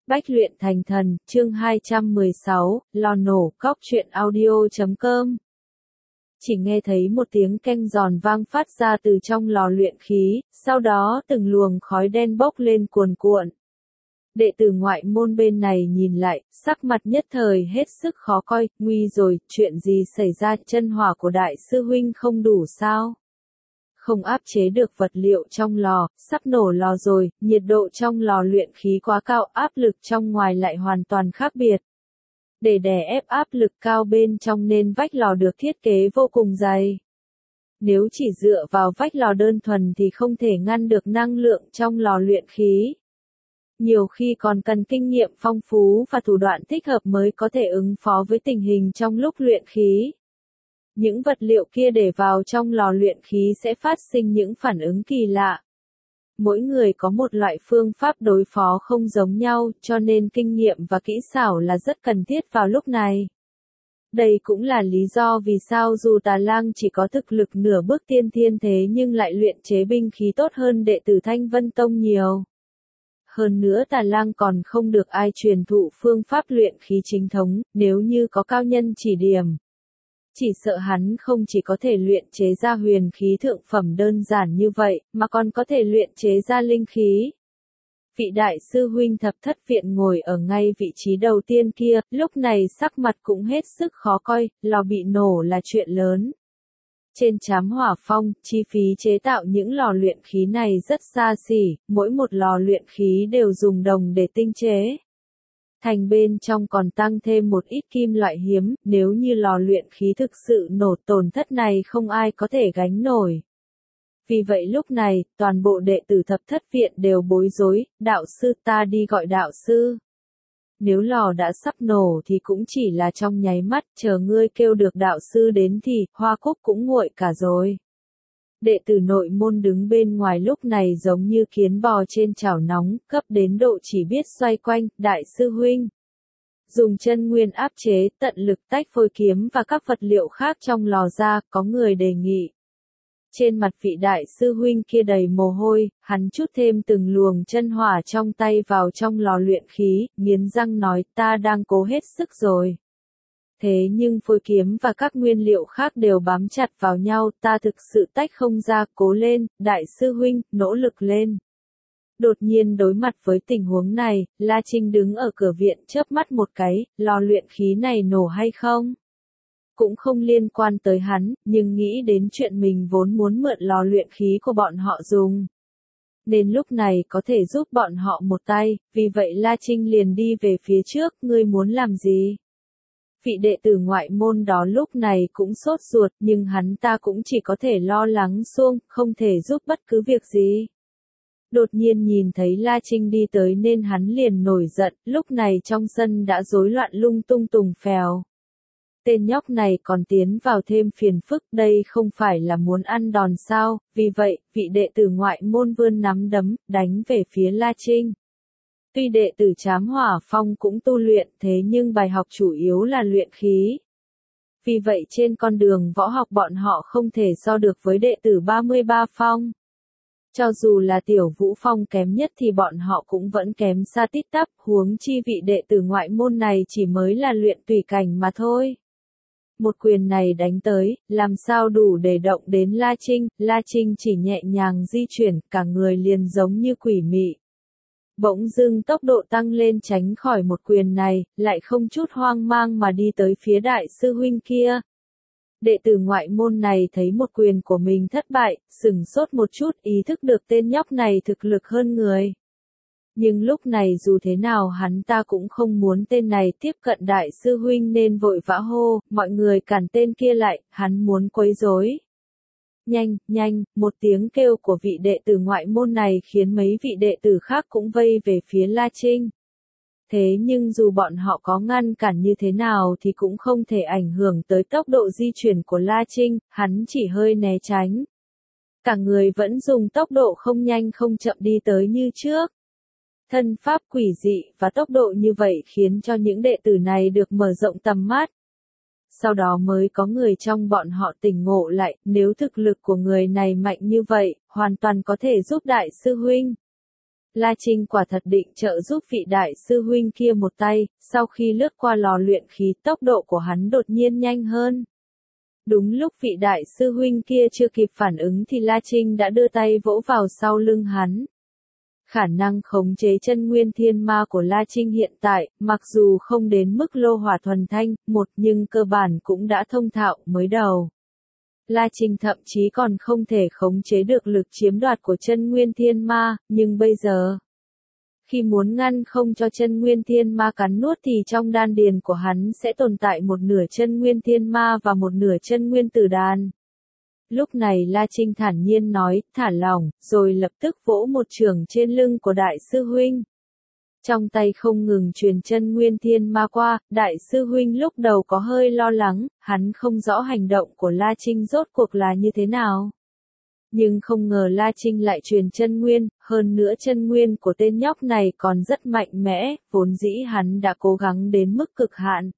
Bách luyện thành thần, chương 216, lò nổ, cóc truyện audio.com. Chỉ nghe thấy một tiếng keng giòn vang phát ra từ trong lò luyện khí, sau đó từng luồng khói đen bốc lên cuồn cuộn. Đệ tử ngoại môn bên này nhìn lại, sắc mặt nhất thời hết sức khó coi, nguy rồi, chuyện gì xảy ra, chân hỏa của đại sư huynh không đủ sao? Không áp chế được vật liệu trong lò, sắp nổ lò rồi, nhiệt độ trong lò luyện khí quá cao, áp lực trong ngoài lại hoàn toàn khác biệt. Để đè ép áp lực cao bên trong nên vách lò được thiết kế vô cùng dày. Nếu chỉ dựa vào vách lò đơn thuần thì không thể ngăn được năng lượng trong lò luyện khí. Nhiều khi còn cần kinh nghiệm phong phú và thủ đoạn thích hợp mới có thể ứng phó với tình hình trong lúc luyện khí. Những vật liệu kia để vào trong lò luyện khí sẽ phát sinh những phản ứng kỳ lạ. Mỗi người có một loại phương pháp đối phó không giống nhau, cho nên kinh nghiệm và kỹ xảo là rất cần thiết vào lúc này. Đây cũng là lý do vì sao dù Tà Lang chỉ có thực lực nửa bước tiên thiên thế nhưng lại luyện chế binh khí tốt hơn đệ tử Thanh Vân Tông nhiều. Hơn nữa Tà Lang còn không được ai truyền thụ phương pháp luyện khí chính thống, nếu như có cao nhân chỉ điểm. Chỉ sợ hắn không chỉ có thể luyện chế ra huyền khí thượng phẩm đơn giản như vậy, mà còn có thể luyện chế ra linh khí. Vị đại sư huynh thập thất viện ngồi ở ngay vị trí đầu tiên kia, lúc này sắc mặt cũng hết sức khó coi, lò bị nổ là chuyện lớn. Trên Trám Hỏa Phong, chi phí chế tạo những lò luyện khí này rất xa xỉ, mỗi một lò luyện khí đều dùng đồng để tinh chế. Thành bên trong còn tăng thêm một ít kim loại hiếm, nếu như lò luyện khí thực sự nổ tổn thất này không ai có thể gánh nổi. Vì vậy lúc này, toàn bộ đệ tử thập thất viện đều bối rối, đạo sư ta đi gọi đạo sư. Nếu lò đã sắp nổ thì cũng chỉ là trong nháy mắt, chờ ngươi kêu được đạo sư đến thì, hoa cúc cũng nguội cả rồi. Đệ tử nội môn đứng bên ngoài lúc này giống như kiến bò trên chảo nóng, cấp đến độ chỉ biết xoay quanh, đại sư huynh. Dùng chân nguyên áp chế, tận lực tách phôi kiếm và các vật liệu khác trong lò ra, có người đề nghị. Trên mặt vị đại sư huynh kia đầy mồ hôi, hắn chút thêm từng luồng chân hỏa trong tay vào trong lò luyện khí, nghiến răng nói ta đang cố hết sức rồi. Thế nhưng phôi kiếm và các nguyên liệu khác đều bám chặt vào nhau, ta thực sự tách không ra, cố lên, đại sư huynh, nỗ lực lên. Đột nhiên đối mặt với tình huống này, La Trinh đứng ở cửa viện chớp mắt một cái, lò luyện khí này nổ hay không? Cũng không liên quan tới hắn, nhưng nghĩ đến chuyện mình vốn muốn mượn lò luyện khí của bọn họ dùng. Nên lúc này có thể giúp bọn họ một tay, vì vậy La Trinh liền đi về phía trước, ngươi muốn làm gì? Vị đệ tử ngoại môn đó lúc này cũng sốt ruột, nhưng hắn ta cũng chỉ có thể lo lắng xuông, không thể giúp bất cứ việc gì. Đột nhiên nhìn thấy La Trinh đi tới nên hắn liền nổi giận, lúc này trong sân đã rối loạn lung tung tùng phèo. Tên nhóc này còn tiến vào thêm phiền phức, đây không phải là muốn ăn đòn sao, vì vậy, vị đệ tử ngoại môn vươn nắm đấm, đánh về phía La Trinh. Tuy đệ tử Trám Hỏa Phong cũng tu luyện thế nhưng bài học chủ yếu là luyện khí. Vì vậy trên con đường võ học bọn họ không thể so được với đệ tử 33 Phong. Cho dù là Tiểu Vũ Phong kém nhất thì bọn họ cũng vẫn kém xa tít tắp, huống chi vị đệ tử ngoại môn này chỉ mới là luyện tùy cảnh mà thôi. Một quyền này đánh tới, làm sao đủ để động đến La Trinh chỉ nhẹ nhàng di chuyển, cả người liền giống như quỷ mị. Bỗng dưng tốc độ tăng lên tránh khỏi một quyền này, lại không chút hoang mang mà đi tới phía đại sư huynh kia. Đệ tử ngoại môn này thấy một quyền của mình thất bại, sửng sốt một chút, ý thức được tên nhóc này thực lực hơn người. Nhưng lúc này dù thế nào hắn ta cũng không muốn tên này tiếp cận đại sư huynh nên vội vã hô, mọi người cản tên kia lại, hắn muốn quấy rối. Nhanh, nhanh, một tiếng kêu của vị đệ tử ngoại môn này khiến mấy vị đệ tử khác cũng vây về phía La Trinh. Thế nhưng dù bọn họ có ngăn cản như thế nào thì cũng không thể ảnh hưởng tới tốc độ di chuyển của La Trinh, hắn chỉ hơi né tránh. Cả người vẫn dùng tốc độ không nhanh không chậm đi tới như trước. Thân pháp quỷ dị và tốc độ như vậy khiến cho những đệ tử này được mở rộng tầm mắt. Sau đó mới có người trong bọn họ tỉnh ngộ lại, nếu thực lực của người này mạnh như vậy, hoàn toàn có thể giúp đại sư huynh. La Trinh quả thật định trợ giúp vị đại sư huynh kia một tay, sau khi lướt qua lò luyện khí tốc độ của hắn đột nhiên nhanh hơn. Đúng lúc vị đại sư huynh kia chưa kịp phản ứng thì La Trinh đã đưa tay vỗ vào sau lưng hắn. Khả năng khống chế chân nguyên thiên ma của La Trinh hiện tại, mặc dù không đến mức lô hỏa thuần thanh, nhưng cơ bản cũng đã thông thạo mới đầu. La Trinh thậm chí còn không thể khống chế được lực chiếm đoạt của chân nguyên thiên ma, nhưng bây giờ, khi muốn ngăn không cho chân nguyên thiên ma cắn nuốt thì trong đan điền của hắn sẽ tồn tại một nửa chân nguyên thiên ma và một nửa chân nguyên tử đan. Lúc này La Trinh thản nhiên nói, thả lỏng, rồi lập tức vỗ một chưởng trên lưng của đại sư huynh. Trong tay không ngừng truyền chân nguyên thiên ma qua, đại sư huynh lúc đầu có hơi lo lắng, hắn không rõ hành động của La Trinh rốt cuộc là như thế nào. Nhưng không ngờ La Trinh lại truyền chân nguyên, hơn nữa chân nguyên của tên nhóc này còn rất mạnh mẽ, vốn dĩ hắn đã cố gắng đến mức cực hạn.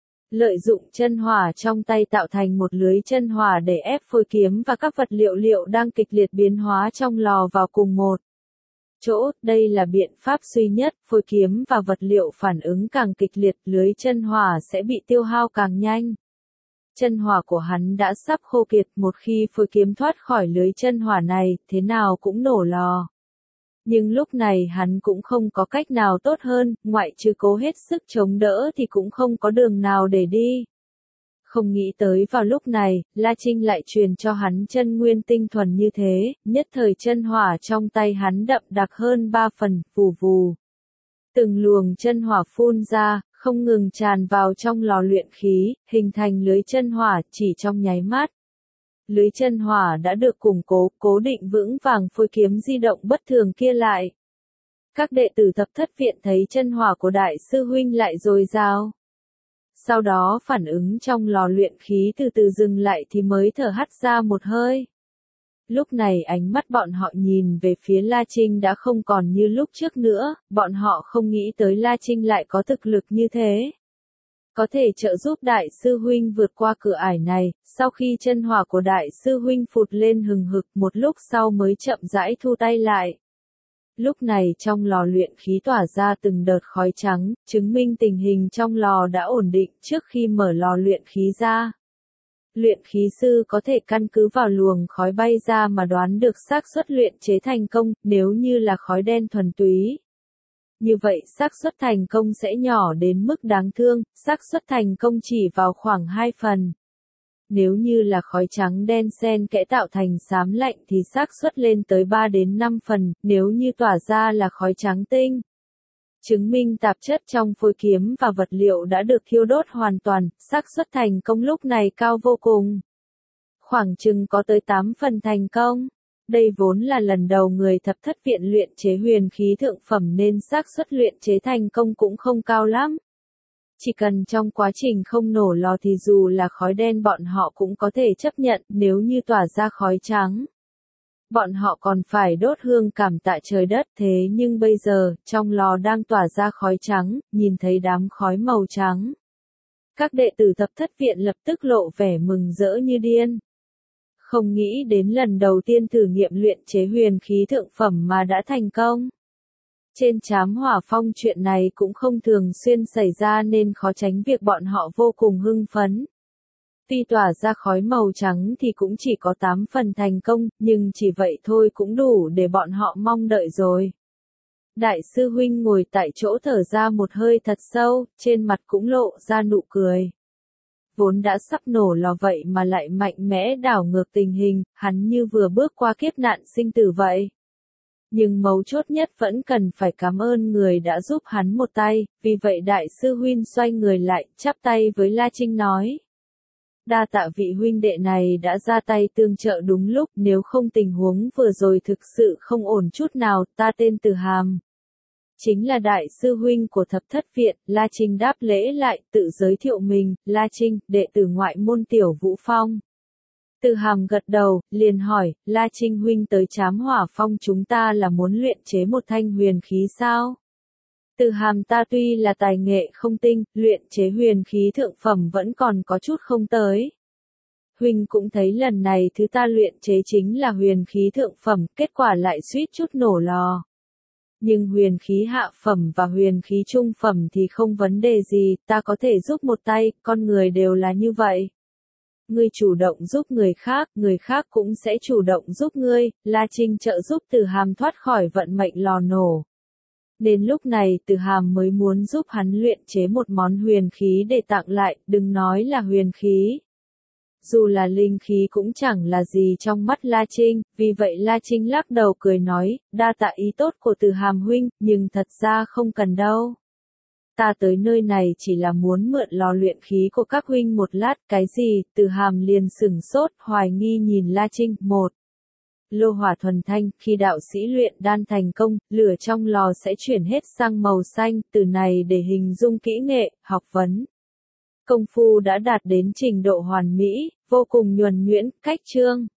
Lợi dụng chân hỏa trong tay tạo thành một lưới chân hỏa để ép phôi kiếm và các vật liệu đang kịch liệt biến hóa trong lò vào cùng một chỗ. Đây là biện pháp duy nhất, phôi kiếm và vật liệu phản ứng càng kịch liệt, lưới chân hỏa sẽ bị tiêu hao càng nhanh. Chân hỏa của hắn đã sắp khô kiệt, một khi phôi kiếm thoát khỏi lưới chân hỏa này, thế nào cũng nổ lò. Nhưng lúc này hắn cũng không có cách nào tốt hơn, ngoại trừ cố hết sức chống đỡ thì cũng không có đường nào để đi. Không nghĩ tới vào lúc này, La Trinh lại truyền cho hắn chân nguyên tinh thuần như thế, nhất thời chân hỏa trong tay hắn đậm đặc hơn 3 phần, vù vù. Từng luồng chân hỏa phun ra, không ngừng tràn vào trong lò luyện khí, hình thành lưới chân hỏa chỉ trong nháy mắt. Lưới chân hỏa đã được củng cố định vững vàng phôi kiếm di động bất thường kia lại. Các đệ tử thập thất viện thấy chân hỏa của đại sư huynh lại dồi dào. Sau đó phản ứng trong lò luyện khí từ từ dừng lại thì mới thở hắt ra một hơi. Lúc này ánh mắt bọn họ nhìn về phía La Trinh đã không còn như lúc trước nữa, bọn họ không nghĩ tới La Trinh lại có thực lực như thế. Có thể trợ giúp đại sư huynh vượt qua cửa ải này, sau khi chân hỏa của đại sư huynh phụt lên hừng hực một lúc sau mới chậm rãi thu tay lại. Lúc này trong lò luyện khí tỏa ra từng đợt khói trắng, chứng minh tình hình trong lò đã ổn định trước khi mở lò luyện khí ra. Luyện khí sư có thể căn cứ vào luồng khói bay ra mà đoán được xác suất luyện chế thành công, nếu như là khói đen thuần túy. Như vậy xác suất thành công sẽ nhỏ đến mức đáng thương, xác suất thành công chỉ vào khoảng 2 phần. Nếu như là khói trắng đen xen kẽ tạo thành xám lạnh thì xác suất lên tới 3 đến 5 phần, nếu như tỏa ra là khói trắng tinh. Chứng minh tạp chất trong phôi kiếm và vật liệu đã được thiêu đốt hoàn toàn, xác suất thành công lúc này cao vô cùng. Khoảng chừng có tới 8 phần thành công. Đây vốn là lần đầu người thập thất viện luyện chế huyền khí thượng phẩm nên xác suất luyện chế thành công cũng không cao lắm. Chỉ cần trong quá trình không nổ lò thì dù là khói đen bọn họ cũng có thể chấp nhận, nếu như tỏa ra khói trắng. Bọn họ còn phải đốt hương cảm tạ trời đất, thế nhưng bây giờ, trong lò đang tỏa ra khói trắng, nhìn thấy đám khói màu trắng. Các đệ tử thập thất viện lập tức lộ vẻ mừng rỡ như điên. Không nghĩ đến lần đầu tiên thử nghiệm luyện chế huyền khí thượng phẩm mà đã thành công. Trên Trám Hỏa Phong chuyện này cũng không thường xuyên xảy ra nên khó tránh việc bọn họ vô cùng hưng phấn. Tuy tỏa ra khói màu trắng thì cũng chỉ có 8 phần thành công, nhưng chỉ vậy thôi cũng đủ để bọn họ mong đợi rồi. Đại sư huynh ngồi tại chỗ thở ra một hơi thật sâu, trên mặt cũng lộ ra nụ cười. Vốn đã sắp nổ lò vậy mà lại mạnh mẽ đảo ngược tình hình, hắn như vừa bước qua kiếp nạn sinh tử vậy. Nhưng mấu chốt nhất vẫn cần phải cảm ơn người đã giúp hắn một tay, vì vậy đại sư huynh xoay người lại, chắp tay với La Trinh nói. Đa tạ vị huynh đệ này đã ra tay tương trợ đúng lúc, nếu không tình huống vừa rồi thực sự không ổn chút nào, ta tên Từ Hàm. Chính là đại sư huynh của thập thất viện, La Trinh đáp lễ lại, tự giới thiệu mình, La Trinh, đệ tử ngoại môn Tiểu Vũ Phong. Từ Hàm gật đầu, liền hỏi, La Trinh huynh tới Trám Hỏa Phong chúng ta là muốn luyện chế một thanh huyền khí sao? Từ Hàm ta tuy là tài nghệ không tinh, luyện chế huyền khí thượng phẩm vẫn còn có chút không tới. Huynh cũng thấy lần này thứ ta luyện chế chính là huyền khí thượng phẩm, kết quả lại suýt chút nổ lò. Nhưng huyền khí hạ phẩm và huyền khí trung phẩm thì không vấn đề gì, ta có thể giúp một tay, con người đều là như vậy. Ngươi chủ động giúp người khác cũng sẽ chủ động giúp ngươi, La Trinh trợ giúp Từ Hàm thoát khỏi vận mệnh lò nổ. Đến lúc này Từ Hàm mới muốn giúp hắn luyện chế một món huyền khí để tặng lại, đừng nói là huyền khí. Dù là linh khí cũng chẳng là gì trong mắt La Trinh, vì vậy La Trinh lắc đầu cười nói, đa tạ ý tốt của Từ Hàm huynh, nhưng thật ra không cần đâu. Ta tới nơi này chỉ là muốn mượn lò luyện khí của các huynh một lát, cái gì? Từ Hàm liền sửng sốt, hoài nghi nhìn La Trinh. Một, lô hỏa thuần thanh, khi đạo sĩ luyện đan thành công, lửa trong lò sẽ chuyển hết sang màu xanh, từ này để hình dung kỹ nghệ, học vấn. Công phu đã đạt đến trình độ hoàn mỹ, vô cùng nhuần nhuyễn, cách chương.